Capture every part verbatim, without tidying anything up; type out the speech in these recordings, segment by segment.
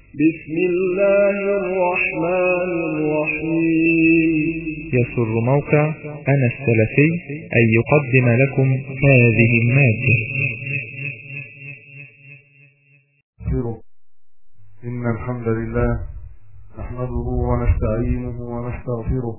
بسم الله الرحمن الرحيم. يسر موقع أنا السلفي أن يقدم لكم هذه المادة. إن الحمد لله نحمده ونستعينه ونستغفره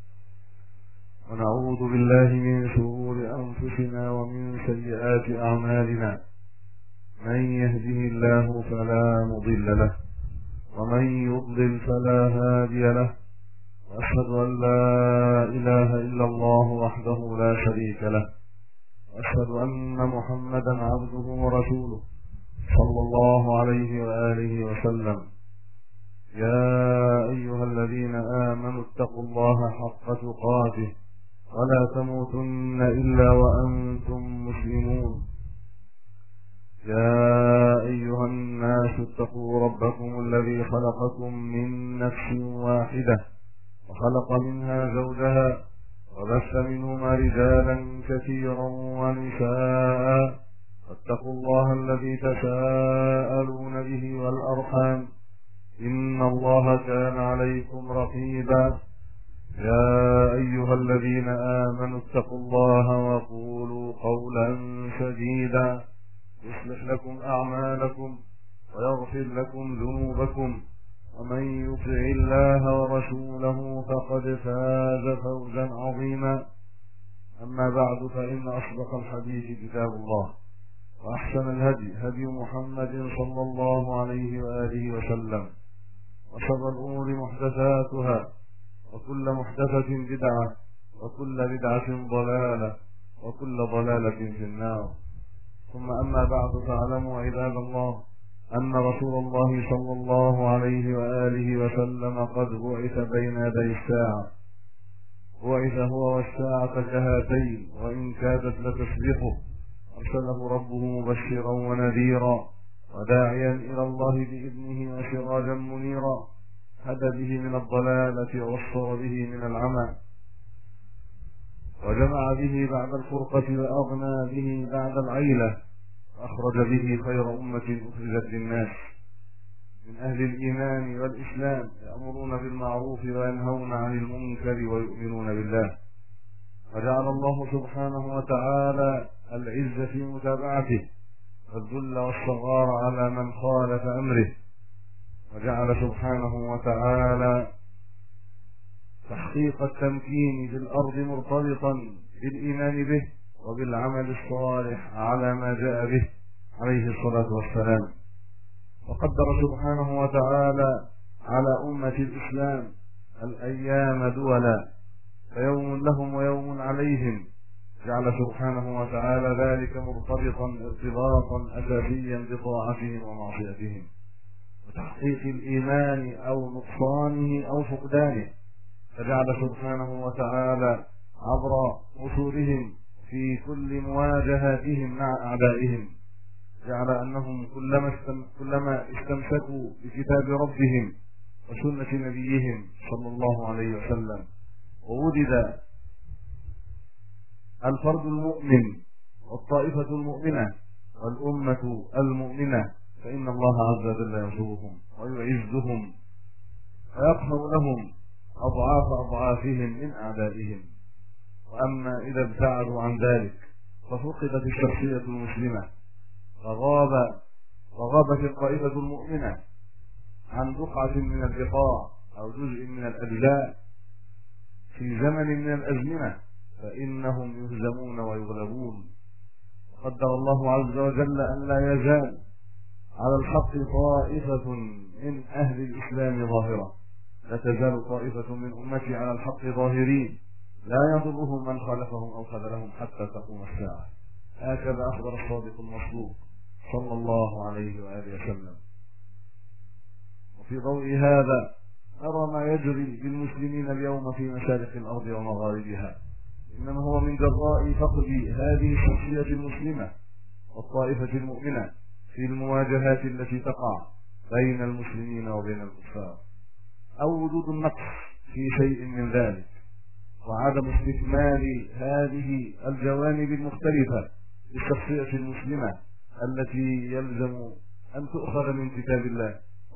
ونعوذ بالله من شرور أنفسنا ومن سيئات أعمالنا. من يهده الله فلا مضل له ومن يضلل فلا هادي له، وأشهد أن لا إله إلا الله وحده لا شريك له، وأشهد أن محمدا عبده ورسوله صلى الله عليه وآله وسلم. يا أيها الذين آمنوا اتقوا الله حق تقاته ولا تموتن إلا وأنتم مسلمون. يا أيها الناس اتقوا ربكم الذي خلقكم من نفس واحدة وخلق منها زوجها وبث منهما رجالا كثيرا ونساء، واتقوا الله الذي تساءلون به والأرحام إن الله كان عليكم رقيبا. يا أيها الذين آمنوا اتقوا الله وقولوا قولا سديدا يصلح لكم أعمالكم ويغفر لكم ذنوبكم، ومن يطع الله ورسوله فقد فاز فوزا عظيما. أما بعد، فإن أصدق الحديث كتاب الله، وأحسن الهدي هدي محمد صلى الله عليه وآله وسلم، وشر الأمور محدثاتها، وكل محدثة بدعة، وكل بدعة ضلالة، وكل ضلالة في النار. ثم أما بعد، فاعلموا عباد الله أن رسول الله صلى الله عليه وآله وسلم قد بعث بين يدي الساعة. بعث هو والساعة كهاتين، وإن كادت لتسبقه. أرسله ربه مبشرا ونذيرا وداعيا إلى الله بإذنه وسراجا منيرا، هدى به من الضلالة وبصر به من العمى، وجمع به بعد الفرقة وأغنى به بعد العيلة، وأخرج به خير أمة أخرجت للناس من أهل الإيمان والإسلام، يأمرون بالمعروف وينهون عن المنكر ويؤمنون بالله. وجعل الله سبحانه وتعالى العز في متابعته والذل والصغار على من خالف أمره، وجعل سبحانه وتعالى تحقيق التمكين في الأرض مرتبطا بالإيمان به وبالعمل الصالح على ما جاء به عليه الصلاة والسلام. وقدر سبحانه وتعالى على أمة الإسلام الأيام دولا، فيوم لهم ويوم عليهم، جعل سبحانه وتعالى ذلك مرتبطا ارتباطا أساسيا بطاعتهم ومعصيتهم وتحقيق الإيمان أو نقصانه أو فقدانه. فجعل سبحانه وتعالى عبر رسولهم في كل مواجهاتهم مع أعدائهم، جعل أنهم كلما كلما استمسكوا بكتاب ربهم وسنة نبيهم صلى الله عليه وسلم، ووجد الفرد المؤمن والطائفة المؤمنة والأمة المؤمنة، فإن الله عز وجل ينصرهم ويعزهم ويقهر لهم أضعاف أضعافهم من أعدائهم. وأما إذا ابتعدوا عن ذلك ففقدت الشخصية المسلمة، وغاب وغابت الطائفة المؤمنة عن بقعة من البقاع أو جزء من الأجزاء في زمن من الأزمنة، فإنهم يهزمون ويغلبون. قدر الله عز وجل أن لا يزال على الحق طائفة من أهل الإسلام ظاهرة، لا تزال طائفة من أمتي على الحق ظاهرين، لا يضرهم من خالفهم أو خذلهم حتى تقوم الساعة. هكذا أخبر الصادق المصدوق صلى الله عليه وآله وسلم. وفي ضوء هذا نرى ما يجري بالمسلمين اليوم في مشارق الأرض ومغاربها، إنما هو من جراء فقد هذه الشخصية المسلمة والطائفة المؤمنة في المواجهات التي تقع بين المسلمين وبين الكفار، أو وجود النقص في شيء من ذلك، وعدم استكمال هذه الجوانب المختلفة للشخصية المسلمة التي يلزم أن تؤخذ من كتاب الله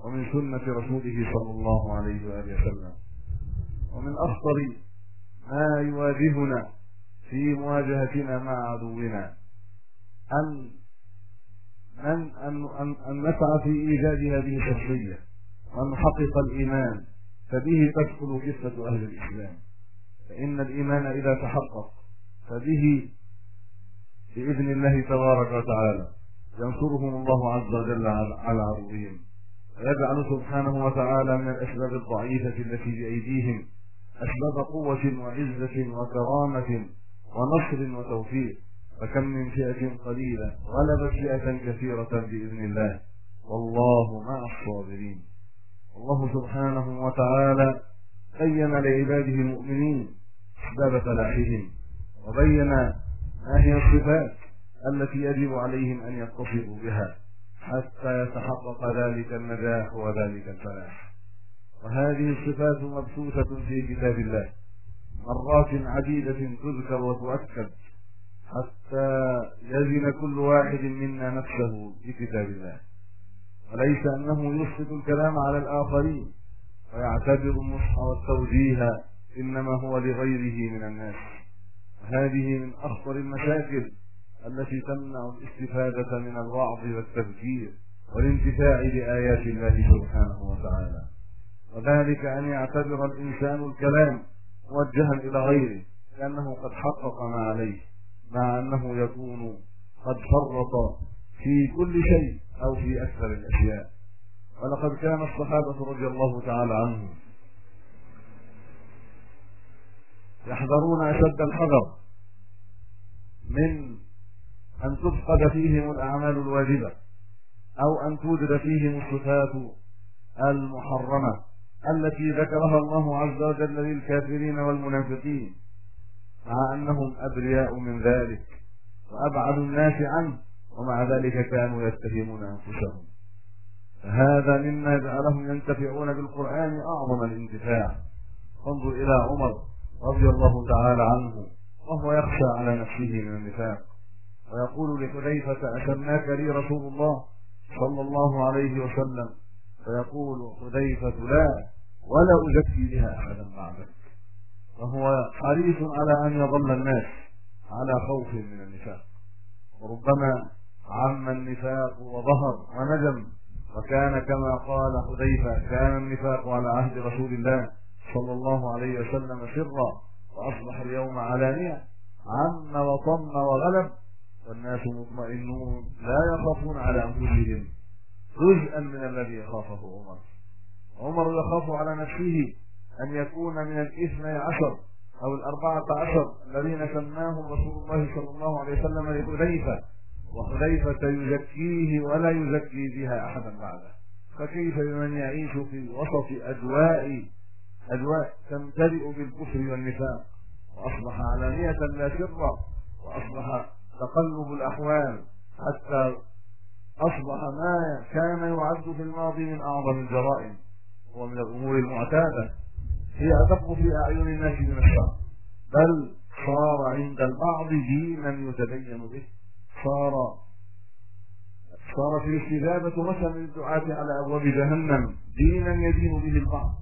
ومن سنة رسوله صلى الله عليه وآله وسلم. ومن أخطر ما يواجهنا في مواجهتنا مع عدونا أن أن أن أن, أن نسعى في إيجاد هذه الشخصية وأن نحقق الإيمان، فبه تدخل كفة أهل الإسلام. فإن الإيمان إذا تحقق فبه بإذن الله تبارك وتعالى ينصرهم الله عز وجل على عدوهم، ويجعل سبحانه وتعالى من الأسباب الضعيفة التي بأيديهم أسباب قوة وعزة وكرامة ونصر وتوفيق. فكم من فئة قليلة غلبت فئة كثيرة بإذن الله، والله مع الصابرين. الله سبحانه وتعالى بين لعباده المؤمنين أسباب فلاحهم، وبين ما هي الصفات التي يجب عليهم أن يتصفوا بها حتى يتحقق ذلك النجاح وذلك الفلاح. وهذه الصفات مبثوثة في كتاب الله مرات عديدة تذكر وتؤكد حتى يزن كل واحد منا نفسه بكتاب الله، وليس أنه يسقط الكلام على الآخرين ويعتبر النصح والتوجيه إنما هو لغيره من الناس. هذه من أخطر المشاكل التي تمنع الاستفادة من الوعظ والتذكير والانتفاع بآيات الله سبحانه وتعالى، وذلك أن يعتبر الإنسان الكلام موجها إلى غيره لأنه قد حقق ما عليه، مع أنه يكون قد فرط في كل شيء أو في أكثر الأشياء. ولقد كان الصحابة رضي الله تعالى عنهم يحذرون أشد الحذر من أن تفقد فيهم الأعمال الواجبة أو أن توجد فيهم الصفات المحرمة التي ذكرها الله عز وجل للكافرين والمنافقين، مع أنهم أبرياء من ذلك وأبعد الناس عنه، ومع ذلك كانوا يتهمون أنفسهم. فهذا مما جعلهم ينتفعون بالقرآن أعظم الانتفاع. انظر إلى عمر رضي الله تعالى عنه وهو يخشى على نفسه من النفاق، ويقول لحذيفة: أشماك لي رسول الله صلى الله عليه وسلم؟ فيقول حذيفة: لا، ولا أزكي بها أحدا بعدك. وهو حريص على أن يظل الناس على خوف من النفاق، وربما عم النفاق وظهر ونجم، وكان كما قال حذيفة: كان النفاق على عهد رسول الله صلى الله عليه وسلم سرا، وأصبح اليوم علانية، عم وطم وغلب، والناس مطمئنون لا يخافون على أنفسهم جزءا من الذي يخافه عمر. عمر يخاف على نفسه أن يكون من الاثني عشر أو الأربعة عشر الذين سماهم رسول الله صلى الله عليه وسلم لحذيفة، وحذيفة يزكيه ولا يزكي بها أحدا بعده. فكيف بمن يعيش في وسط أجواء أجواء تمتلئ بالكفر والنفاق، وأصبح علانية لا سرا، وأصبح تقلب الأحوال، حتى أصبح ما كان يعد في الماضي من أعظم الجرائم ومن الأمور المعتادة هي أدق في أعين الناس من الشر، بل صار عند البعض دينا يتدين به، صار صار في الاستجابة مثلا للدعاة على أبواب جهنم دينا يدين به البعض،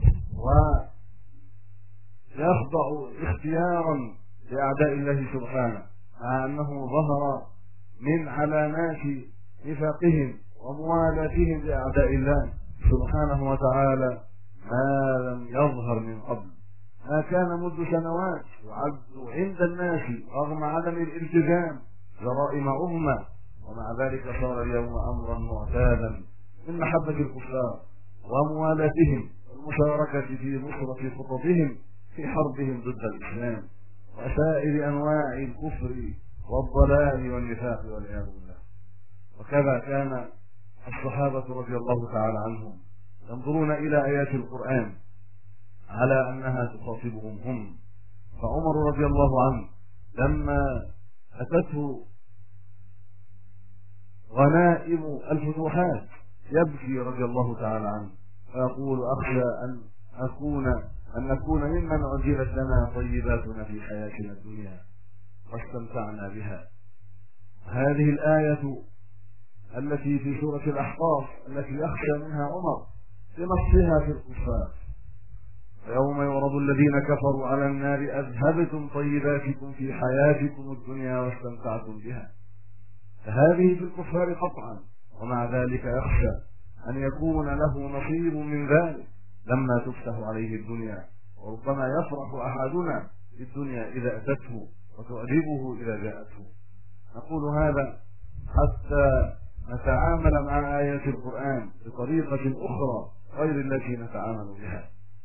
ويخضع اختيارا لأعداء الله سبحانه، مع أنه ظهر من علامات نفاقهم وموالاتهم لأعداء الله سبحانه وتعالى ما لم يظهر من قبل، ما كان منذ سنوات يعد عند الناس رغم عدم الالتزام جرائم أمة، ومع ذلك صار اليوم أمرا معتادا من محبة الكفار وموالاتهم والمشاركة في نصرة خططهم في حربهم ضد الإسلام وسائر أنواع الكفر والضلال والنفاق والعياذ بالله. وكذا كان الصحابة رضي الله تعالى عنهم ينظرون إلى آيات القرآن على أنها تخاطبهم هم. فعمر رضي الله عنه لما أتته غنائم الفتوحات يبكي رضي الله تعالى عنه ويقول: أخشى أن أكون أن نكون ممن عجلت لنا طيباتنا في حياتنا الدنيا واستمتعنا بها. هذه الآية التي في سورة الأحقاف التي يخشى منها عمر بنصها في الكفار: ويوم يعرض الذين كفروا على النار أذهبتم طيباتكم في حياتكم الدنيا واستمتعتم بها. فهذه في الكفار قطعا، ومع ذلك يخشى أن يكون له نصيب من ذلك لما تفتح عليه الدنيا. وربما يفرح أحدنا بالدنيا إذا أتته وتعجبه إذا جاءته. نقول هذا حتى نتعامل مع آيات القرآن بطريقة أخرى غير التي نتعامل بها،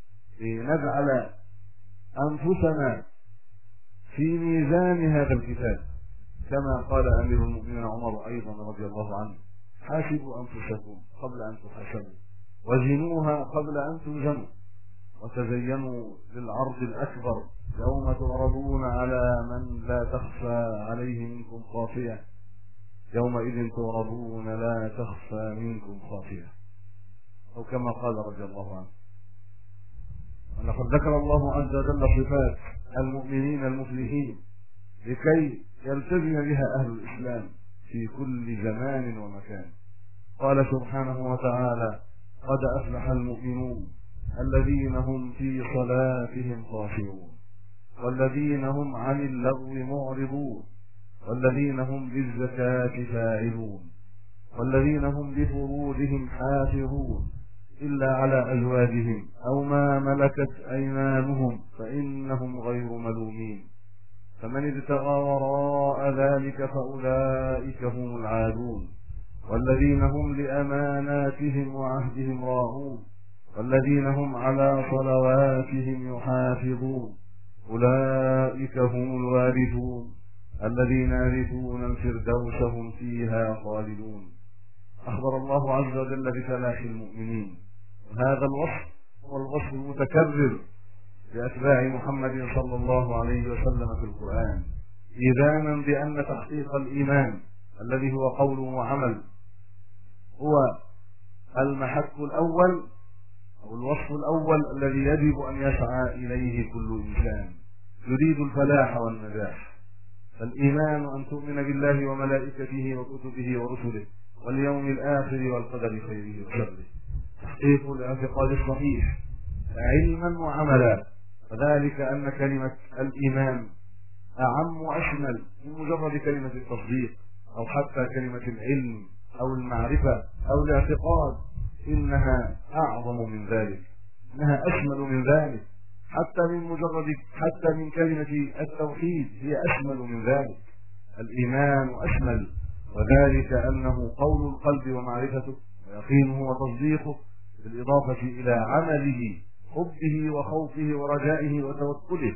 لنجعل أنفسنا في ميزان هذا الكتاب، كما قال أمير المؤمنين عمر أيضا رضي الله عنه: حاسبوا أنفسكم قبل أن تحاسبوا، وزنوها قبل أن توزنوا، وتزينوا للعرض الأكبر يوم تعرضون على من لا تخفى عليه منكم خافية، يومئذ تعرضون لا تخفى منكم خافية، أو كما قال رضي الله عنه. ولقد ذكر الله عز وجل صفات المؤمنين المفلحين لكي يلتزم بها أهل الإسلام في كل زمان ومكان. قال سبحانه وتعالى: قد أفلح المؤمنون الذين هم في صلاتهم خاشعون، والذين هم عن اللغو معرضون، والذين هم للزكاة فاعلون، والذين هم لفروجهم حافظون إلا على أزواجهم أو ما ملكت أيمانهم فإنهم غير ملومين، فمن ابتغى وراء ذلك فأولئك هم العادون، والذين هم لأماناتهم وعهدهم راعون، والذين هم على صلواتهم يحافظون، أولئك هم الوارثون الذين يرثون الفردوس هم فيها خالدون. أخبر الله عز وجل بفلاح المؤمنين، وهذا الوصف هو الوصف المتكرر لأتباع محمد صلى الله عليه وسلم في القرآن، إذانا بأن تحقيق الإيمان الذي هو قول وعمل هو المحك الأول أو الوصف الأول الذي يجب أن يسعى إليه كل إنسان يريد الفلاح والنجاح. فالإيمان أن تؤمن بالله وملائكته وكتبه ورسله واليوم الآخر والقدر خيره وشره، تحقيق الاعتقاد الصحيح علما وعملا، وذلك أن كلمة الإيمان أعم وأشمل من مجرد كلمة التصديق أو حتى كلمة العلم أو المعرفة أو الاعتقاد، إنها أعظم من ذلك، إنها أشمل من ذلك، حتى من مجرد حتى من كلمة التوحيد هي أشمل من ذلك. الإيمان أشمل، وذلك أنه قول القلب ومعرفته ويقينه وتصديقه، بالإضافة إلى عمله، حبه وخوفه ورجائه وتوكله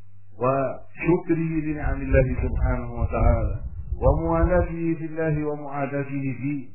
وشكره لنعم الله سبحانه وتعالى، وموالاته في الله ومعاداته فيه،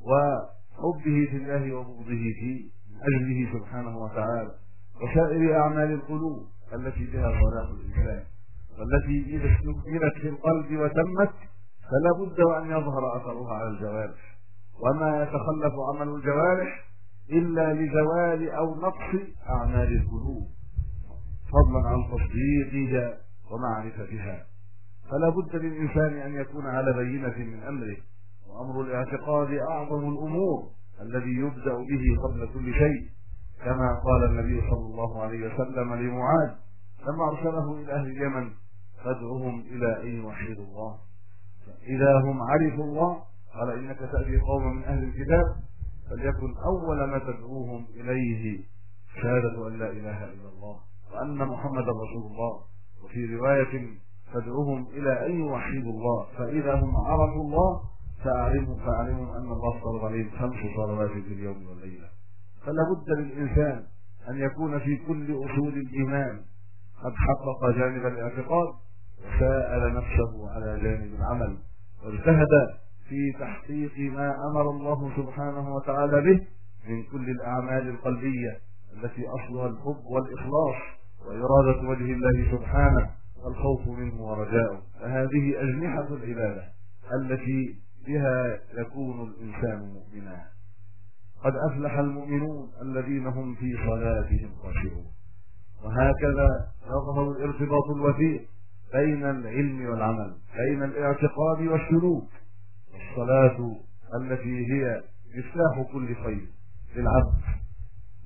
وحبه في الله وبغضه فيه من أجله سبحانه وتعالى، وسائر أعمال القلوب التي بها صلاح الإنسان، والتي إذا استكملت في القلب وتمت فلا بد وأن يظهر أثرها على الجوارح، وما يتخلف عمل الجوارح إلا لزوال أو نقص أعمال القلوب، فضلا عن تصديقها ومعرفتها. فلا بد للإنسان أن يكون على بينة من أمره، وأمر الاعتقاد أعظم الأمور الذي يبدأ به قبل كل شيء، كما قال النبي صلى الله عليه وسلم لمعاذ لما أرسله إلى أهل اليمن: فادعهم إلى أن يوحدوا الله، فإذا هم عرفوا الله قال: إنك تأتي قوما من أهل الكتاب فليكن أول ما تدعوهم إليه شهادة أن لا إله إلا الله وأن محمد رسول الله. وفي رواية: فادعوهم إلى أن يوحدوا الله، فإذا هم عرفوا الله فأعلموا فأعلموا أن الله فرض عليهم خمس صلوات في اليوم والليلة. فلا بد للإنسان أن يكون في كل أصول الإيمان قد حقق جانب الاعتقاد وسأل نفسه على جانب العمل، واجتهد في تحقيق ما أمر الله سبحانه وتعالى به من كل الأعمال القلبية التي أصلها الحب والإخلاص وإرادة وجه الله سبحانه والخوف منه ورجاؤه. فهذه أجنحة العبادة التي بها يكون الإنسان مؤمنا. قد أفلح المؤمنون الذين هم في صلاتهم خاشعون. وهكذا يظهر الارتباط الوثيق بين العلم والعمل، بين الاعتقاد والسلوك. الصلاة التي هي مفتاح كل خير للعبد،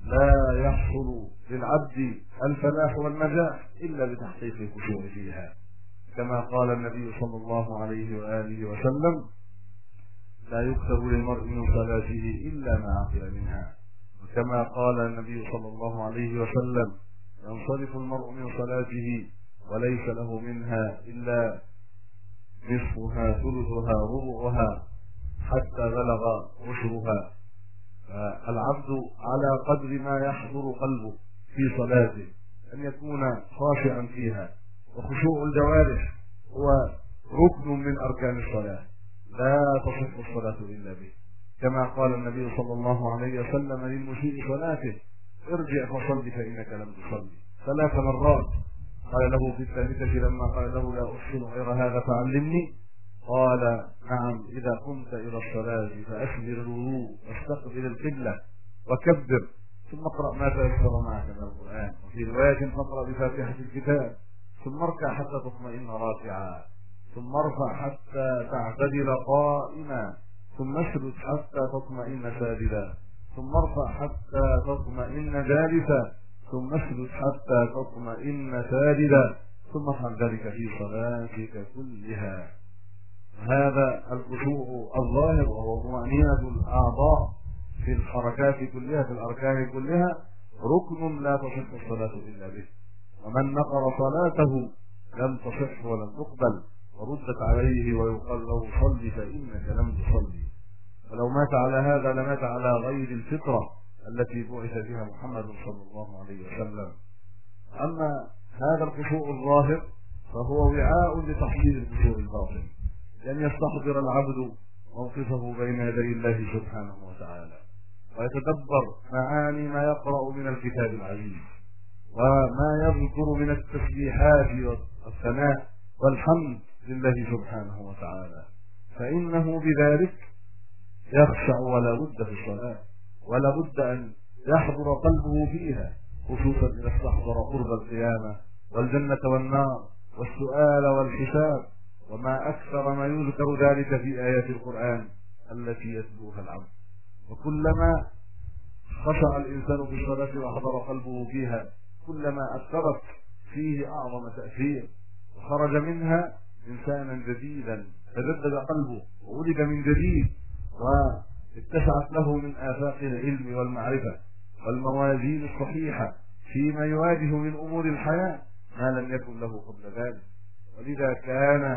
يحصل للعبد الفلاح والنجاح إلا بتحقيق الخشوع فيها، كما قال النبي صلى الله عليه وآله وسلم: لا يكتب للمرء من صلاته إلا ما عقل منها. وكما قال النبي صلى الله عليه وسلم: ينصرف المرء من صلاته وليس له منها إلا نصفها ثلثها ربعها حتى بلغ عشرها. فالعبد على قدر ما يحضر قلبه في صلاته أن يكون خاشعا فيها، وخشوع الجوارح هو ركن من أركان الصلاة لا تصح الصلاة إلا به، كما قال النبي صلى الله عليه وسلم للمسيء صلاته: ارجع فصل فإنك لم تصلي ثلاث مرات. قال له في الثالثة لما قال له: لا أحسن غير هذا فعلمني. قال: نعم، إذا قمت إلى الصلاة فأسبر الوضوء واستقبل القبلة وكبر، ثم اقرأ ما تيسر معك من القرآن، وفي رواية فاقرأ بفاتحة الكتاب، ثم اركع حتى تطمئن راكعا، ثم ارفع حتى تعتدل قائما، ثم اسجد حتى تطمئن ساجدا، ثم ارفع حتى تطمئن جالسا، ثم اسجد حتى تطمئن ساجدا، ثم افعل ذلك في صلاتك كلها. هذا الخشوع الظاهر وهو طمأنينة الأعضاء في الحركات كلها، في الأركان كلها، ركن لا تصح الصلاة إلا به. ومن نقر صلاته لم تصح ولم تقبل، وردت عليه ويقال له: صل فإنك لم تصلي. فلو مات على هذا لمات على غير الفطرة التي بعث بها محمد صلى الله عليه وسلم. أما هذا الخشوع الظاهر فهو وعاء لتحصيل الخشوع الباطن، لأن يستحضر العبد موقفه بين يدي الله سبحانه وتعالى، ويتدبر معاني ما يقرأ من الكتاب العزيز، وما يذكر من التسبيحات والثناء والحمد لله سبحانه وتعالى، فإنه بذلك يخشع ولا بد في الصلاة، ولا بد أن يحضر قلبه فيها، خصوصا إذا استحضر قرب القيامة والجنة والنار والسؤال والحساب، وما أكثر ما يذكر ذلك في آيات القرآن التي يتلوها العبد. وكلما خشع الإنسان في الصلاة وحضر قلبه فيها كلما أثرت فيه أعظم تأثير، وخرج منها إنسانا جديدا، تجدد قلبه وولد من جديد، واتسعت له من آفاق العلم والمعرفة والموازين الصحيحة فيما يواجه من أمور الحياة ما لم يكن له قبل ذلك. ولذا كان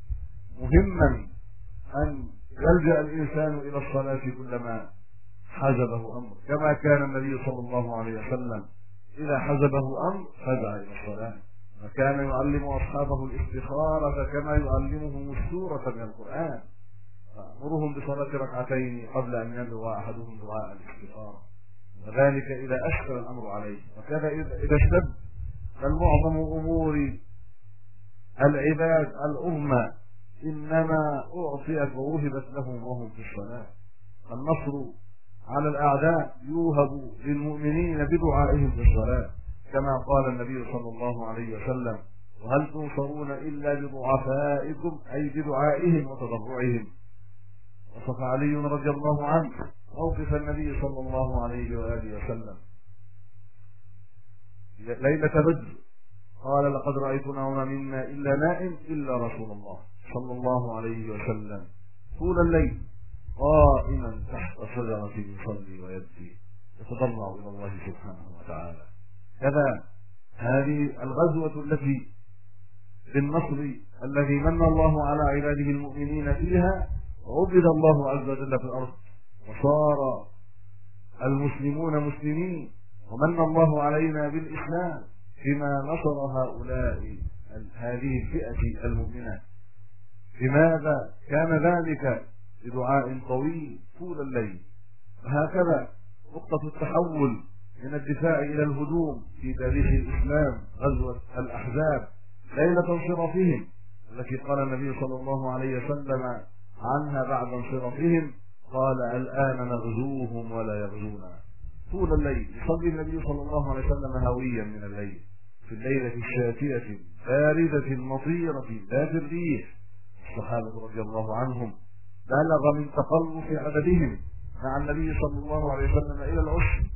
مهما أن يلجأ الإنسان إلى الصلاة كلما حزبه أمر، كما كان النبي صلى الله عليه وسلم إذا حزبه أمر فزع إلى الصلاة، وكان يعلم أصحابه الاستخارة كما يعلمهم السورة من القرآن، فأمرهم بصلاة ركعتين قبل أن يدعو أحدهم دعاء الاستخارة، وذلك إذا أشكل الأمر عليه. وكذا إذا اشتد، فالمعظم أمور العباد الأمة إنما أعطيت ووهبت لهم وهم في الصلاة. النصر على الأعداء يوهب للمؤمنين بدعائهم في الصلاة، كما قال النبي صلى الله عليه وسلم: وهل تنصرون إلا بضعفائكم، أي بدعائهم وتضرعهم. وصف علي رضي الله عنه موقف النبي صلى الله عليه وآله وسلم ليلة بدر، قال: لقد رأيتنا وما منا إلا نائم إلا رسول الله صلى الله عليه وسلم طول الليل قائما تحت شجرة يصلي ويبكي يتضرع إلى الله سبحانه وتعالى. كذا هذه الغزوة التي بالنصر الذي من الله على عباده المؤمنين فيها، عبد الله عز وجل في الأرض، وصار المسلمون مسلمين، ومن الله علينا بالإسلام بما نصر هؤلاء هذه الفئة المؤمنة. لماذا كان ذلك؟ بدعاء طويل طول الليل. وهكذا نقطة التحول من الدفاع إلى الهجوم في تاريخ الإسلام غزوة الأحزاب ليلة انصرافهم، التي قال النبي صلى الله عليه وسلم عنها بعد انصرافهم: قال: الآن نغزوهم ولا يغزونا. طول الليل يصلي النبي صلى الله عليه وسلم هاويا من الليل في الليلة الشاتية باردة المطيرة ذات الريح. الصحابة رضي الله عنهم بلغ من تقلص عددهم مع النبي صلى الله عليه وسلم إلى العشر،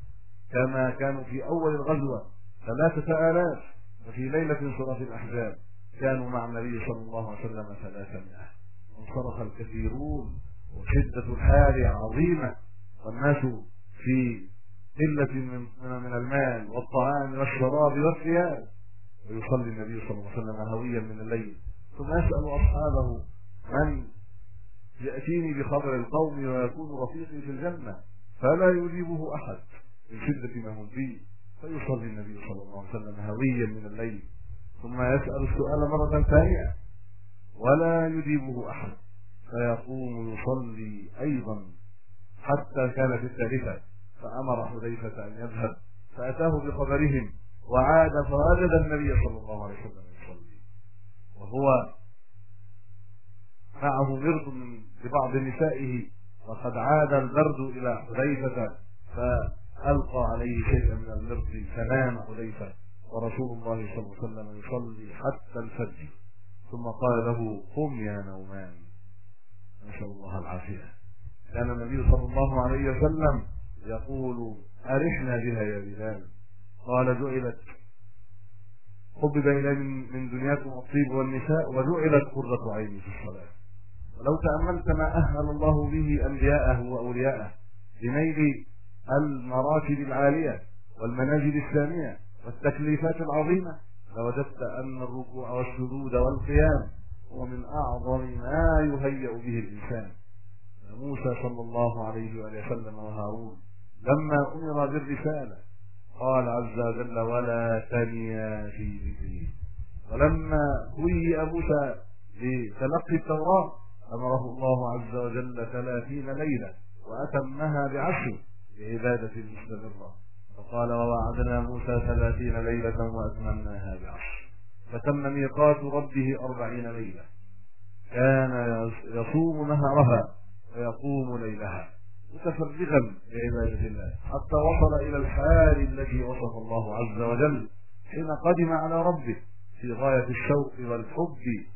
كما كانوا في أول الغزوة ثلاثة آلاف، وفي ليلة صلاة الأحزاب كانوا مع النبي صلى الله عليه وسلم ثلاثمائة. انصرف الكثيرون وشدة الحال عظيمة، والناس في قلة من من المال والطعام والشراب والثياب، ويصلي النبي صلى الله عليه وسلم هويا من الليل، ثم يسأل أصحابه من يأتيني بخبر القوم ويكون رفيقي في الجنة، فلا يجيبه أحد من شدة ما هم فيه، فيصلي النبي صلى الله عليه وسلم هويا من الليل، ثم يسأل السؤال مرة ثانية ولا يجيبه أحد، فيقوم يصلي أيضا حتى كانت الثالثة، فأمر حذيفة أن يذهب فأتاه بخبرهم، وعاد فوجد النبي صلى الله عليه وسلم يصلي وهو معه مرض لبعض نسائه، وقد عاد البرد إلى حذيفة فألقى عليه شيئا من المرض فنام حذيفة، ورسول الله صلى الله عليه وسلم يصلي حتى الفجر، ثم قال له قم يا نومان، نسأل الله العافية. كان النبي صلى الله عليه وسلم يقول أرحنا بها يا بلال، قال جعلت حبب إلي من دنياكم الطيب والنساء وجعلت قرة عيني في الصلاة. ولو تأملت ما أهل الله به أنبياءه وأولياءه لنيل المراتب العالية والمنازل السامية والتكليفات العظيمة، لوجدت أن الركوع والسجود والقيام هو من أعظم ما يهيأ به الإنسان. موسى صلى الله عليه وسلم وهارون لما أمر بالرسالة قال عز وجل ولا تنيا في ذكري، ولما هيئ موسى لتلقي التوراة أمره الله عز وجل ثلاثين ليلة وأتمها بعشر بعبادة مستمرة، فقال ووعدنا موسى ثلاثين ليلة وأتممناها بعشر، فتم ميقات ربه أربعين ليلة، كان يصوم نهارها ويقوم ليلها متفرغا لعبادة الله، حتى وصل إلى الحال التي وصف الله عز وجل حين قدم على ربه في غاية الشوق والحب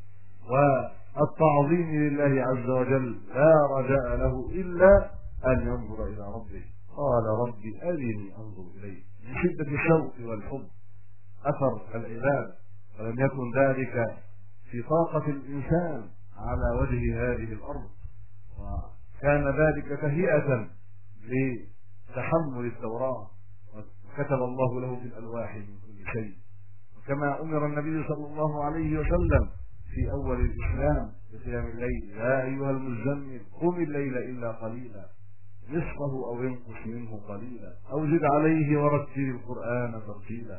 والتعظيم لله عز وجل، لا رجاء له إلا أن ينظر إلى ربه، قال ربي أرني أنظر إليه، من شدة الشوق والحب أثر العباد، ولم يكن ذلك في طاقة الإنسان على وجه هذه الأرض، وكان ذلك تهيئة لتحمل التوراة، وكتب الله له في الألواح من كل شيء، وكما أمر النبي صلى الله عليه وسلم في أول الإسلام بقيام الليل يا أيها المزمل قم الليل إلا قليلا نصفه أو ينقص منه قليلا أو زد عليه ورتل القرآن ترتيلا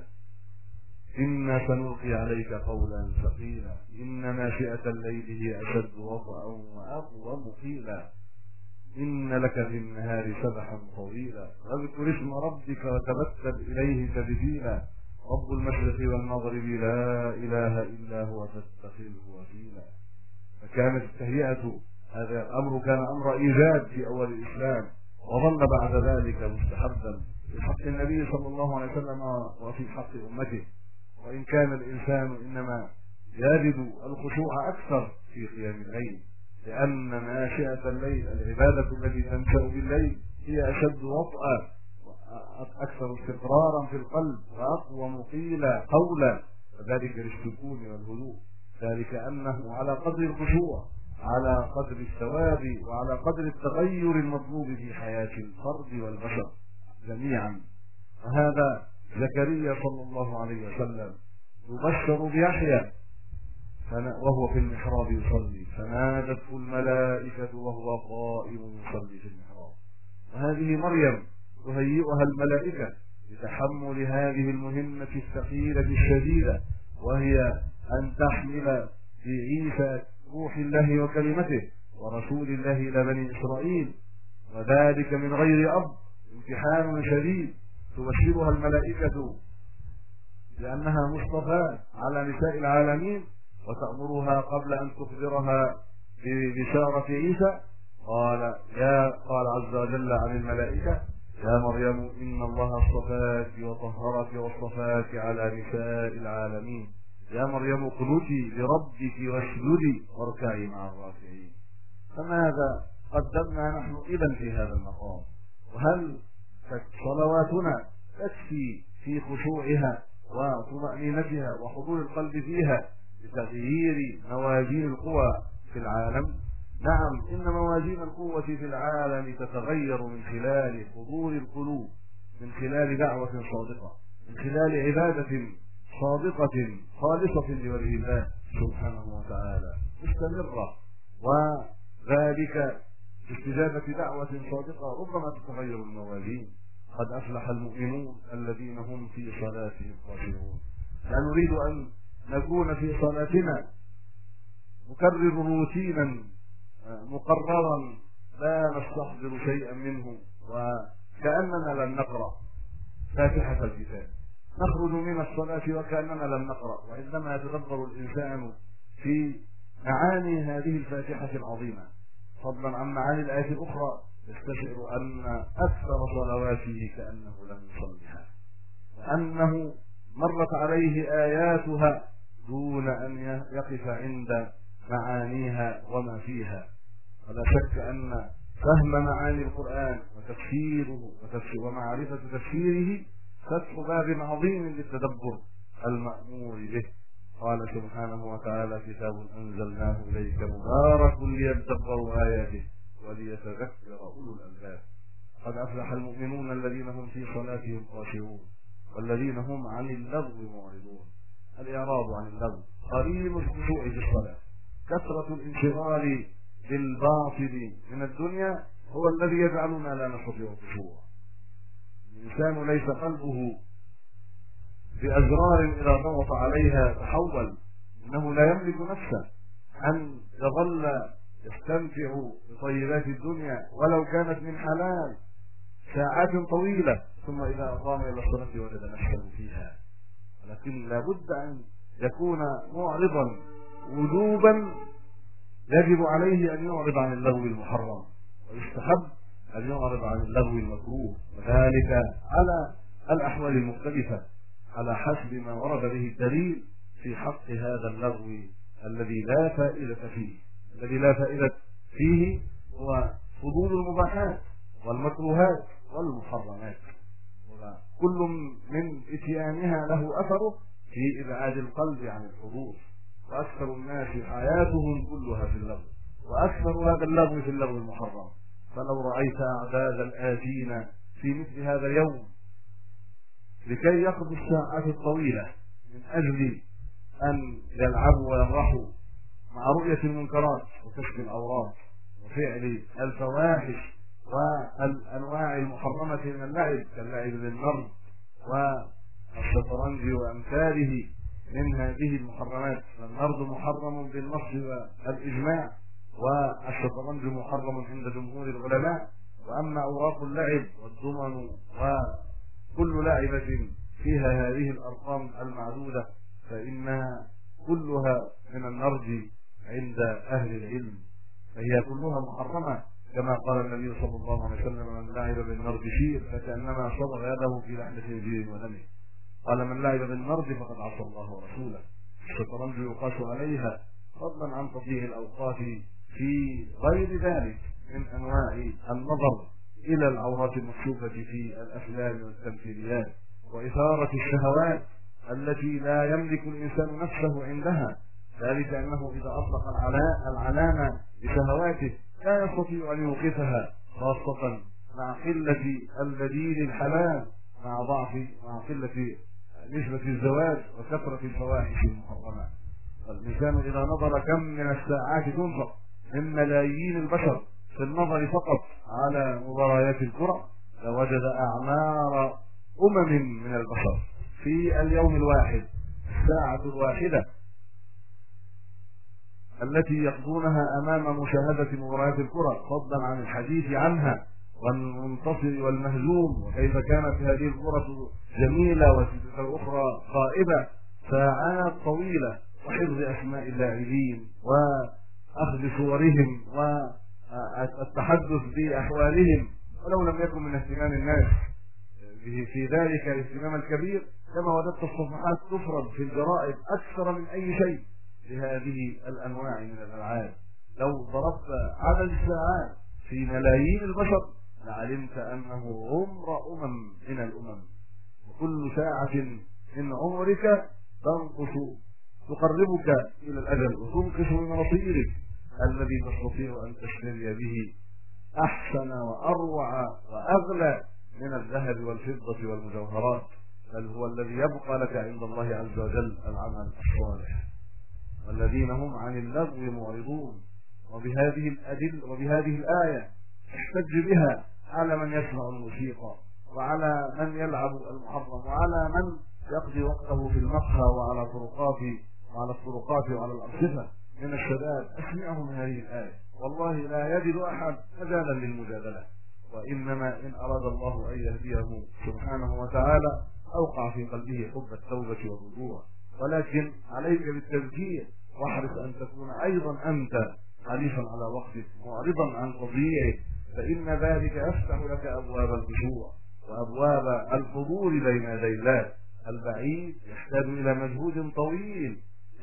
إنا سنلقي عليك قولا ثقيلا إن ناشئة الليل هي أشد وطئا وأقوم قيلا إن لك في النهار سبحا طويلا واذكر اسم ربك وتبتل إليه تبتيلا رب المشرق والمغرب لا إله إلا هو فاتخذه وكيلا. فكانت التهيئة هذا الأمر كان أمر إيجاد في أول الإسلام، وظل بعد ذلك مستحبا في حق النبي صلى الله عليه وسلم وفي حق أمته، وإن كان الإنسان إنما يجد الخشوع أكثر في قيام الليل، لأن ناشئة الليل العبادة التي تنشأ بالليل هي أشد وطئا أكثر استقرارا في القلب وأقوم قيلا قولا، وذلك للسكون والهدوء، ذلك أنه على قدر الخشوع على قدر الثواب وعلى قدر التغير المطلوب في حياة الفرد والبشر جميعا. وهذا زكريا صلى الله عليه وسلم يبشر بيحيى وهو في المحراب يصلي فنادته الملائكة وهو قائم يصلي في المحراب، وهذه مريم تهيئها الملائكة لتحمل هذه المهمة الثقيلة الشديدة، وهي أن تحمل في عيسى روح الله وكلمته ورسول الله إلى بني إسرائيل، وذلك من غير أب، امتحان شديد تبشرها الملائكة لأنها مصطفى على نساء العالمين، وتأمرها قبل أن تخبرها ببشارة عيسى قال يا قال عز وجل عن الملائكة يا مريم إن الله اصطفاك وطهرك واصطفاك على نساء العالمين يا مريم اقنتي لربك واسجدي واركعي مع الراكعين. فماذا قدمنا نحن إذا في هذا المقام؟ وهل صلواتنا تكفي في خشوعها وطمأنينتها وحضور القلب فيها بتغيير موازين القوى في العالم. نعم، إن موازين القوة في العالم تتغير من خلال حضور القلوب، من خلال دعوة صادقة، من خلال عبادة صادقة خالصة لوجه الله سبحانه وتعالى مستمرة، وذلك باستجابة دعوة صادقة ربما تتغير الموازين. قد أفلح المؤمنون الذين هم في صلاتهم خاشعون. لا نريد أن نكون في صلاتنا نكرر روتينا مقررا لا نستحضر شيئا منه وكأننا لم نقرأ فاتحة الكتاب، نخرج من الصلاة وكأننا لم نقرأ. وعندما يتدبر الإنسان في معاني هذه الفاتحة العظيمة فضلا عن معاني الآيات الأخرى يستشعر أن أكثر صلواته كأنه لم يصلها، وأنه مرت عليه آياتها دون أن يقف عند معانيها وما فيها. ولا شك أن فهم معاني القرآن وتفسيره ومعرفة تفسيره فتح باب عظيم للتدبر المأمور به. قال سبحانه وتعالى: كتاب أنزلناه إليك مبارك ليدبروا آياته وليتذكر أولو الألباب. قد أفلح المؤمنون الذين هم في صلاتهم خاشعون والذين هم عن اللغو معرضون. الإعراض عن اللغو قليل الخشوع في الصلاة. كثرة الانشغال بالباطل من الدنيا هو الذي يجعلنا لا نستطيع الخشوع. الإنسان ليس قلبه بأزرار إذا ضغط عليها تحول، إنه لا يملك نفسه أن يظل يستمتع بطيبات الدنيا ولو كانت من حلال ساعات طويلة، ثم إذا أقام إلى الصلاة وجد نفسه فيها. ولكن لا بد أن يكون معرضا وجوبا، يجب عليه أن يعرض عن اللغو المحرم، ويستحب أن يعرض عن اللغو المكروه، وذلك على الأحوال المختلفة على حسب ما ورد به الدليل في حق هذا اللغو الذي لا فائدة فيه. الذي لا فائدة فيه هو فضول المباحات والمكروهات والمحرمات، وكل من إتيانها له أثره في إبعاد القلب عن الحضور. وأكثر الناس حياتهم كلها في اللغو، وأكثر هذا اللغو في اللغو المحرم. فلو رأيت أعداد الآتين في مثل هذا اليوم لكي يقضوا الساعات الطويلة من أجل أن يلعبوا ويمرحوا مع رؤية المنكرات وكشف العورات وفعل الفواحش والأنواع المحرمة من اللعب كاللعب بالنرد والشطرنج وأمثاله من هذه المحرمات. فالنرد محرم بالنص والإجماع، والشطرنج محرم عند جمهور العلماء. وأما أوراق اللعب والضمن وكل لعبة فيها هذه الأرقام المعدودة فإنها كلها من النرد عند أهل العلم، فهي كلها محرمة، كما قال النبي صلى الله عليه وسلم: من لعب بالنرد شيء فكأنما صبغ يده في لحم خنزير ودمه. قال: من لعب بالنرد فقد عصى الله ورسوله. الشطرنج يقاس عليها، فضلا عن تضييع الأوقات في غير ذلك من أنواع النظر إلى العورات المكشوفة في الأفلام والتمثيليات وإثارة الشهوات التي لا يملك الإنسان نفسه عندها، ذلك أنه إذا أطلق العنان بشهواته لا يستطيع أن يوقفها، خاصة مع قلة البديل الحلال، مع ضعف مع قلة نسبة الزواج وكثرة الفواحش المحرمة. الإنسان إذا نظر كم من الساعات تنفق من ملايين البشر في النظر فقط على مباريات الكرة لوجد أعمار أمم من البشر في اليوم الواحد، الساعة الواحدة التي يقضونها أمام مشاهدة مباريات الكرة، فضلا عن الحديث عنها والمنتصر والمهزوم وكيف كانت هذه الكرة جميلة وتلك الأخرى خائبة. ساعات طويلة وحفظ أسماء اللاعبين وأخذ صورهم والتحدث بأحوالهم، ولو لم يكن من اهتمام الناس في ذلك الاهتمام الكبير كما وجدت الصفحات تفرض في الجرائد أكثر من أي شيء لهذه الأنواع من الألعاب. لو ضربت عدد الساعات في ملايين البشر لعلمت أنه عمر أمم من الأمم. كل ساعة من عمرك تنقص تقربك إلى الأجل وتنقص من مصيرك الذي تستطيع أن تشتري به أحسن وأروع وأغلى من الذهب والفضة والمجوهرات، بل هو الذي يبقى لك عند الله عز وجل العمل الصالح. والذين هم عن اللغو معرضون. وبهذه الأدل وبهذه الآية احتج بها على من يسمع الموسيقى، وعلى من يلعب المحرم، وعلى من يقضي وقته في المقهى وعلى طرقات وعلى الطرقات وعلى الأرصفة من الشباب. اسمعهم هذه الآية، والله لا يجد أحد مجالا للمجادلة، وإنما إن أراد الله أن يهديه سبحانه وتعالى أوقع في قلبه حب التوبة والرجوع. ولكن عليك بالتذكير، واحرص أن تكون أيضا أنت حريصا على وقتك معرضا عن تضييعه، فإن ذلك يفتح لك أبواب الخشوع وأبواب الحضور بين يدي الله. البعيد يحتاج إلى مجهود طويل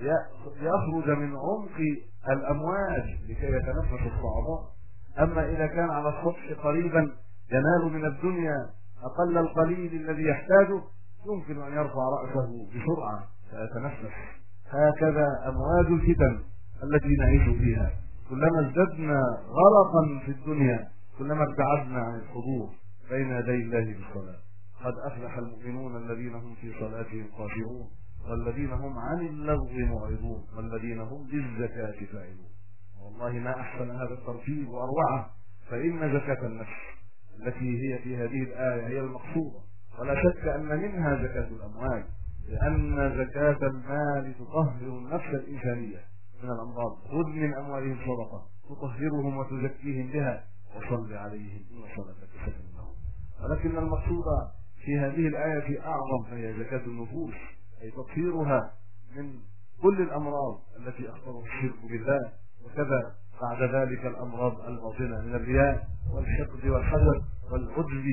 يخرج من عمق الأمواج لكي يتنفس الصعوبات. أما إذا كان على السطح قريبا ينال من الدنيا أقل القليل الذي يحتاجه، يمكن أن يرفع رأسه بسرعة فيتنفس. هكذا أمواج الفتن التي نعيش فيها، كلما ازددنا غرقا في الدنيا كلما ابتعدنا عن الحضور بين يدي الله بالصلاة. قد أفلح المؤمنون الذين هم في صلاتهم خاشعون والذين هم عن اللغو معرضون والذين هم للزكاة فاعلون. والله ما أحسن هذا الترتيب وأروعه، فإن زكاة النفس التي هي في هذه الآية هي المقصودة، ولا شك أن منها زكاة الأموال، لأن زكاة المال تطهر النفس الإنسانية من الأمراض. خذ من أموالهم صدقة تطهرهم وتزكيهم بها وصل عليهم إن صلاتك سكن لهم. ولكن المقصود في هذه الآية أعظم، فهي زكاة النفوس، أي تطهيرها من كل الأمراض التي أخطرها الشرك بالله، وكذا بعد ذلك الأمراض الباطنة من الرياء والحقد والحسد والعجب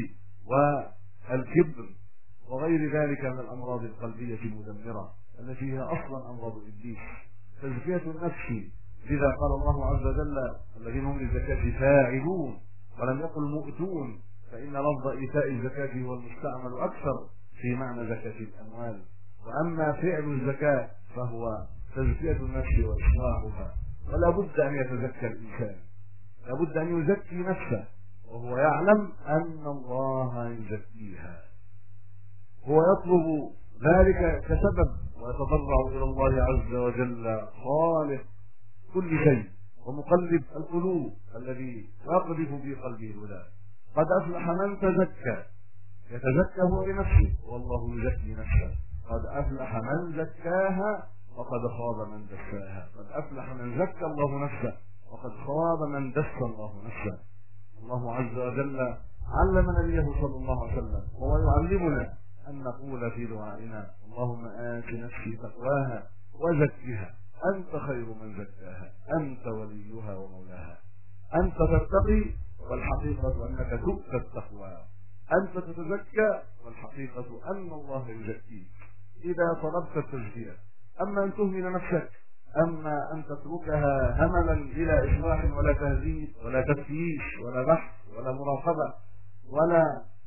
والكبر وغير ذلك من الأمراض القلبية المدمرة التي هي أصلا أمراض إبليس. تزكية النفس، لذا قال الله عز وجل الذين هم للزكاة فاعلون ولم يقل مؤتون، فإن لفظ إيتاء الزكاة هو المستعمل أكثر في معنى زكاة الأموال. وأما فعل الزكاة فهو تزكية النفس وإصلاحها. ولا بد أن يتزكى الإنسان، لا بد أن يزكي نفسه وهو يعلم أن الله يزكيها. هو يطلب ذلك كسبب ويتضرع إلى الله عز وجل خالق كل شيء ومقلب القلوب الذي يقذف في قلبه الهدى. قد أفلح من تزكى، يتزكى هو بنفسه والله يزكي نفسه. قد أفلح من زكاها وقد خاب من دساها. قد أفلح من زكى الله نفسه وقد خاب من دس الله نفسه. الله عز وجل علم نبيه صلى الله عليه وسلم وهو يعلمنا أن نقول في دعائنا اللهم آت نفسي تقواها وزكها أنت خير من زكاها أنت وليها ومولاها. أنت تتقي والحقيقة أنك تؤتى التقوى، أنت تتزكى والحقيقة أن الله يزكيك إذا طلبت التزكية. أما أن تهمل نفسك، أما أن تتركها هملا بلا إصلاح ولا تهذيب ولا تفتيش ولا بحث ولا مراقبة ولا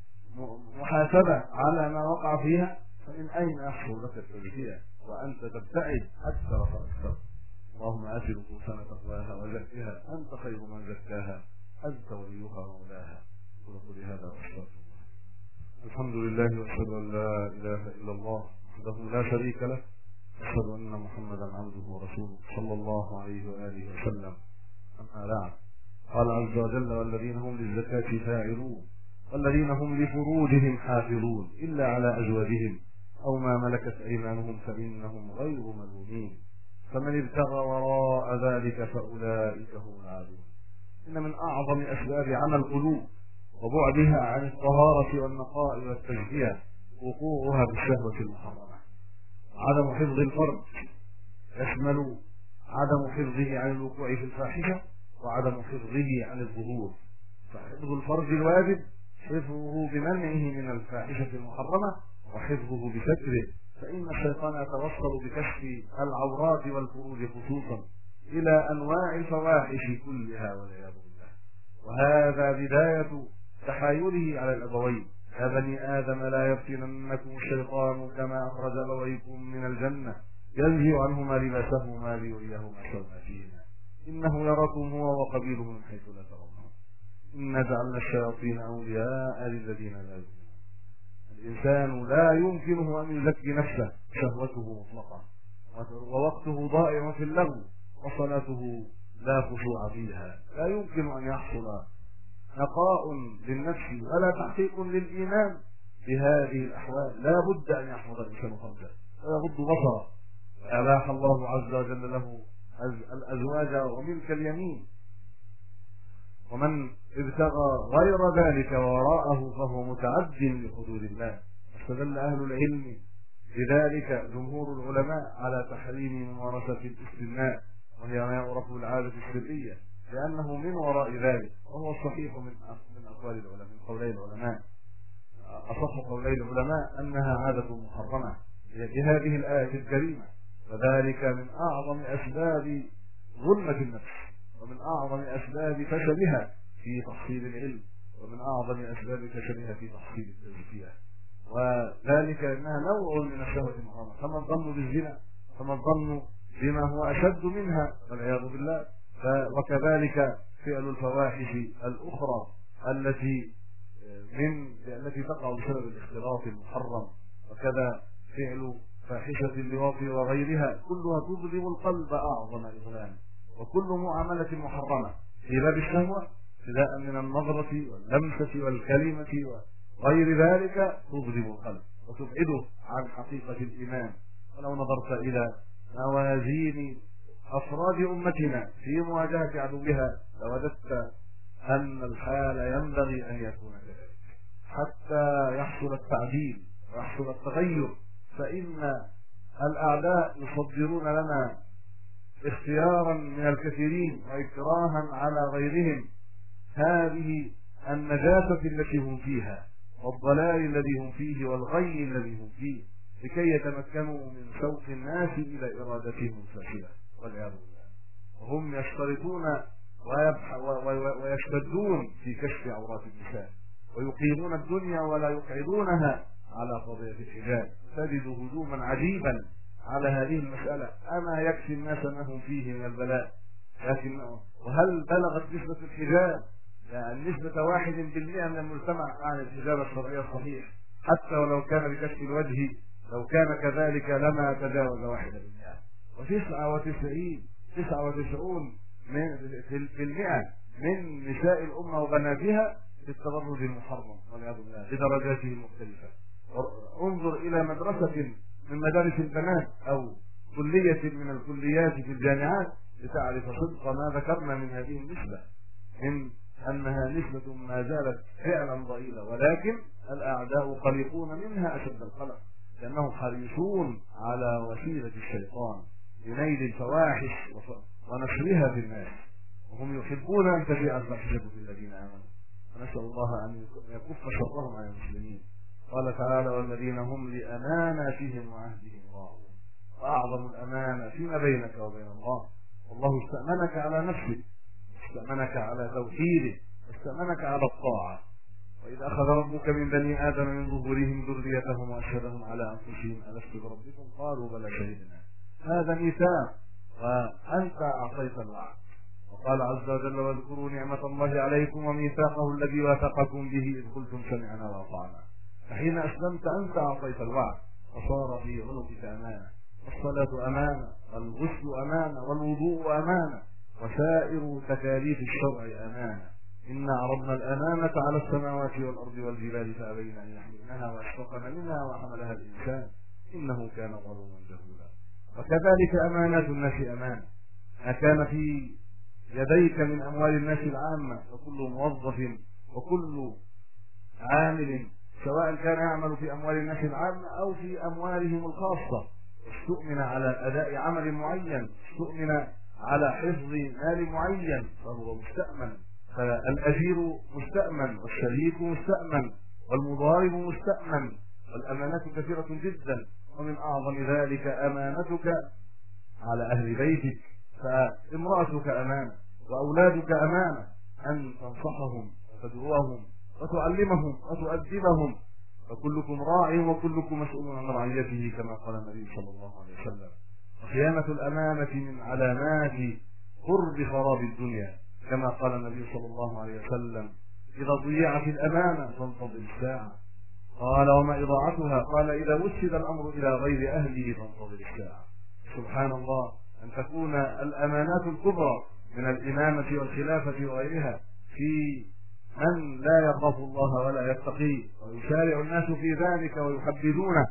محاسبة على ما وقع فيها، فمن أين يحصل لك التزكية وأنت تبتعد أكثر فأكثر. اللهم آت نفوسنا تقواها وزكها أنت خير من زكاها أنت وليها ومولاها. قولوا هذا وأستغفر الله. الحمد لله وأشهد أن لا إله إلا الله وحده لا شريك له، أشهد أن محمدا عبده ورسوله صلى الله عليه وآله وسلم. أما بعد، قال عز وجل والذين هم للزكاة فاعلون والذين هم لفروجهم حافظون إلا على أزواجهم أو ما ملكت أيمانهم فإنهم غير ملومين فمن ابتغى وراء ذلك فأولئك هم العادون. إن من أعظم أسباب عمى القلوب وبعدها عن الطهارة والنقاء والتزكية وقوعها بالشهوة المحرمة. عدم حفظ الفرج يشمل عدم حفظه عن الوقوع في الفاحشة وعدم حفظه عن الظهور. فحفظ الفرج الواجب حفظه بمنعه من الفاحشة المحرمة وحفظه بستره، فإن الشيطان يتوصل بكشف العورات والفروج خصوصا إلى أنواع الفواحش كلها والعياذ بالله. وهذا بداية تحايله على الأبوين يا بني آدم لا يفتننكم الشيطان كما أخرج أبويكم من الجنة ينزع عنهما لباسهما ليريهما سوءاتهما إنه يراكم هو وقبيله من حيث لا ترونهم إنا جعلنا الشياطين أولياء للذين لا يؤمنون. الإنسان لا يمكنه أن يزكي نفسه، شهوته مطلقة ووقته ضائع في اللغو وصلاته لا خشوع فيها. لا يمكن أن يحصل نقاء للنفس ولا تحقيق للإيمان بهذه الأحوال. لا بد أن يحفظ الإنسان فرجه ويغض بصره. أباح الله عز وجل له الأزواج وملك اليمين، ومن ابتغى غير ذلك وراءه فهو متعد لحدود الله. استدل أهل العلم لذلك جمهور العلماء على تحريم ممارسة الاستثناء، وهي ما يعرف بالعادة السرية، لأنه من وراء ذلك، وهو الصحيح من من أقوال العلماء، من قولي العلماء. أصح قولي العلماء أنها عادة محرمة بهذه الآية الكريمة، وذلك من أعظم أسباب ظلمة النفس، ومن أعظم أسباب فشلها في تحصيل العلم، ومن أعظم أسباب فشلها في تحصيل التزكية. وذلك أنها نوع من الشهوة المحرمة، فما الظن بالزنا، فما الظن بما هو أشد منها والعياذ بالله. وكذلك فعل الفواحش الأخرى التي من التي تقع بسبب الاختلاط المحرم، وكذا فعل فاحشة اللواط وغيرها، كلها تظلم القلب أعظم إظلام. وكل معاملة محرمة في باب الشهوة ابتداء من النظرة واللمسة والكلمة وغير ذلك تظلم القلب وتبعده عن حقيقة الإيمان. ولو نظرت إلى موازين أفراد أمتنا في مواجهة عدوها لوجدت أن الحال ينبغي أن يكون كذلك حتى يحصل التعديل ويحصل التغير. فإن الأعداء يصدرون لنا اختيارا من الكثيرين واكراها على غيرهم هذه النجاسة التي هم فيها والضلال الذي هم فيه والغي الذي هم فيه، لكي يتمكنوا من سوق الناس إلى إرادتهم الفاشلة والعياذ بالله. وهم يشترطون ويشتدون في كشف عورات النساء، ويقيمون الدنيا ولا يقعدونها على قضية الحجاب. تجد هجوما عجيبا على هذه المسألة. أما يكفي الناس ما هم فيه من البلاء، لكن وهل بلغت نسبة الحجاب يعني نسبة واحد بالمئة من المجتمع عن الحجاب الشرعي الصحيح؟ حتى ولو كان بكشف الوجه، لو كان كذلك لما تجاوز واحد بالمئة. وتسعة وتسعين تسعة وتسعون من في المئة من نساء الأمة وبناتها في التبرج المحرم والعياذ بالله بدرجاته المختلفة. انظر إلى مدرسة من مدارس البنات أو كلية من الكليات في الجامعات لتعرف صدق ما ذكرنا من هذه النسبة، من أنها نسبة ما زالت فعلا ضئيلة، ولكن الأعداء قلقون منها أشد القلق، لأنهم حريصون على وسيلة الشيطان لنيل الفواحش ونشرها في الناس، وهم يحبون أن تبيع الفاحشة في الذين آمنوا. ونسأل الله أن يكف شرهم عن المسلمين. قال تعالى: والذين هم لأماناتهم وعهدهم راعون. وأعظم الأمانة فيما بينك وبين الله، والله استأمنك على نفسك، استأمنك على توحيده، استأمنك على الطاعة. وإذ أخذ ربك من بني آدم من ظهورهم ذريتهم وأشهدهم على أنفسهم ألست بربكم قالوا بلى شهدنا. هذا ميثاق وأنت أعطيت الوعد. وقال عز وجل: واذكروا نعمة الله عليكم وميثاقه الذي واثقكم به إذ قلتم سمعنا وأطعنا. فحين أسلمت أنت أعطيت الوعد وصار في عنقك أمانة. الصلاة أمانة، والغسل أمانة، والوضوء أمانة، وسائر تكاليف الشرع أمانة. إنا عرضنا الأمانة على السماوات والأرض والجبال فأبين أن يحملنها وأشفقن منها وحملها الإنسان إنه كان ظلوما جهولا. وكذلك أمانات الناس أمانة. ما كان في يديك من أموال الناس العامة، وكل موظف وكل عامل سواء كان يعمل في أموال الناس العامة أو في أموالهم الخاصة، استؤمن على أداء عمل معين، استؤمن على حفظ مال معين، فهو مستأمن. فالأجير مستأمن، والشريك مستأمن، والمضارب مستأمن. والأمانات كثيرة جدا، ومن أعظم ذلك أمانتك على أهل بيتك. فامرأتك أمانة، وأولادك أمانة، أن تنصحهم وتدعوهم وتعلمهم وتؤدبهم، فكلكم راع وكلكم مسؤول عن رعيته كما قال النبي صلى الله عليه وسلم. وخيانة الأمانة من علامات قرب خراب الدنيا كما قال النبي صلى الله عليه وسلم: إذا ضيعت الأمانة فانتظر الساعة. قال: وما إضاعتها؟ قال: إذا وسد الأمر إلى غير أهله فانتظر الساعة. سبحان الله، أن تكون الأمانات الكبرى من الإمامة والخلافة وغيرها في من لا يخاف الله ولا يتقي، ويشارع الناس في ذلك ويحبذونه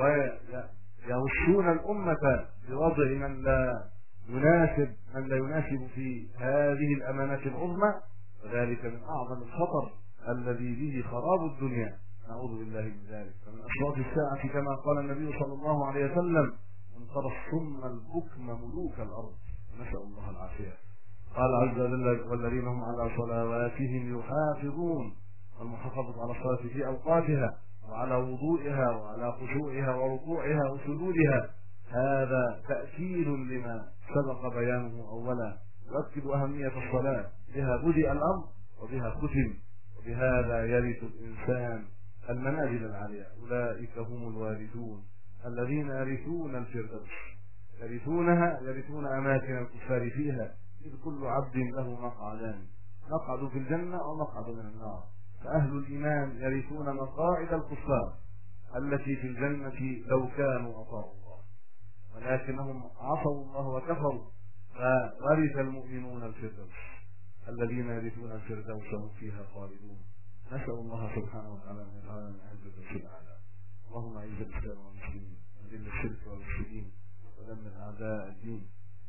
ويغشون الأمة بوضع من لا يناسب من لا يناسب في هذه الأمانات العظمى، وذلك من أعظم الخطر الذي به خراب الدنيا. نعوذ بالله من ذلك. فمن أشراط الساعة كما قال النبي صلى الله عليه وسلم: من ترى الصم البكم ملوك الأرض. نسأل الله العافية. قال عز وجل: والذين هم على صلواتهم يحافظون. والمحافظة على الصلاة في أوقاتها وعلى وضوئها وعلى خشوعها وركوعها وسجودها هذا تأكيد لما سبق بيانه أولا، يؤكد أهمية الصلاة، بها بدأ الأمر وبها ختم، وبهذا يرث الإنسان المنازل العالية. أولئك هم الوارثون الذين يرثون الفردوس، يرثونها يرثون أماكن الكفار فيها، إذ كل عبد له مقعدان، مقعد في الجنة ومقعد من النار. فأهل الإيمان يرثون مقاعد الكفار التي في الجنة لو كانوا أطاعوا الله، ولكنهم عصوا الله وكفروا، فورث المؤمنون الفردوس الذين يرثون الفردوس هم فيها خالدون. نسأل الله سبحانه وتعالى أن يجعلنا من أهل الفردوس الأعلى. اللهم أعز الإسلام والمسلمين وذل الشرك والمشركين ودمر أعداء الدين.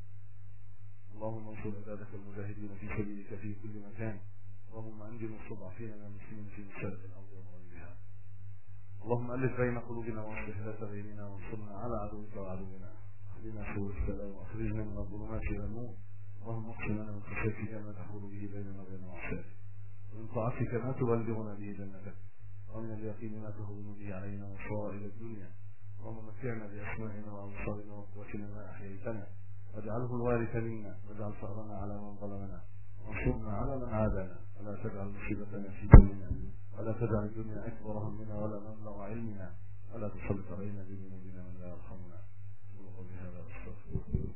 اللهم انصر عبادك المجاهدين في سبيلك في كل مكان. اللهم أنجل المستضعفين من المسلمين في مشارق الأرض ومغربها. اللهم ألف بين قلوبنا واصلح ذات بيننا وانصرنا على عدوك وعدونا. اهدنا سبل السلام واخرجنا من الظلمات إلى النور. اللهم اقسم لنا من خشيتك ما تحول به بيننا وبين معصيتك، ومن طاعتك ما تبلغنا به جنتك، ومن اليقين ما تهون به علينا مصائب الدنيا. اللهم متعنا بأسمائنا وأبصارنا وقوتنا ما أحييتنا، واجعله الوارث منا، واجعل ثأرنا على من ظلمنا، وانصرنا على من عادانا، ولا تجعل مصيبتنا في ديننا، ولا تجعل الدنيا أكبر همنا ولا مبلغ علمنا، ولا تسلط علينا بذنوبنا من لا يرحمنا. قولوا قولي هذا واستغفر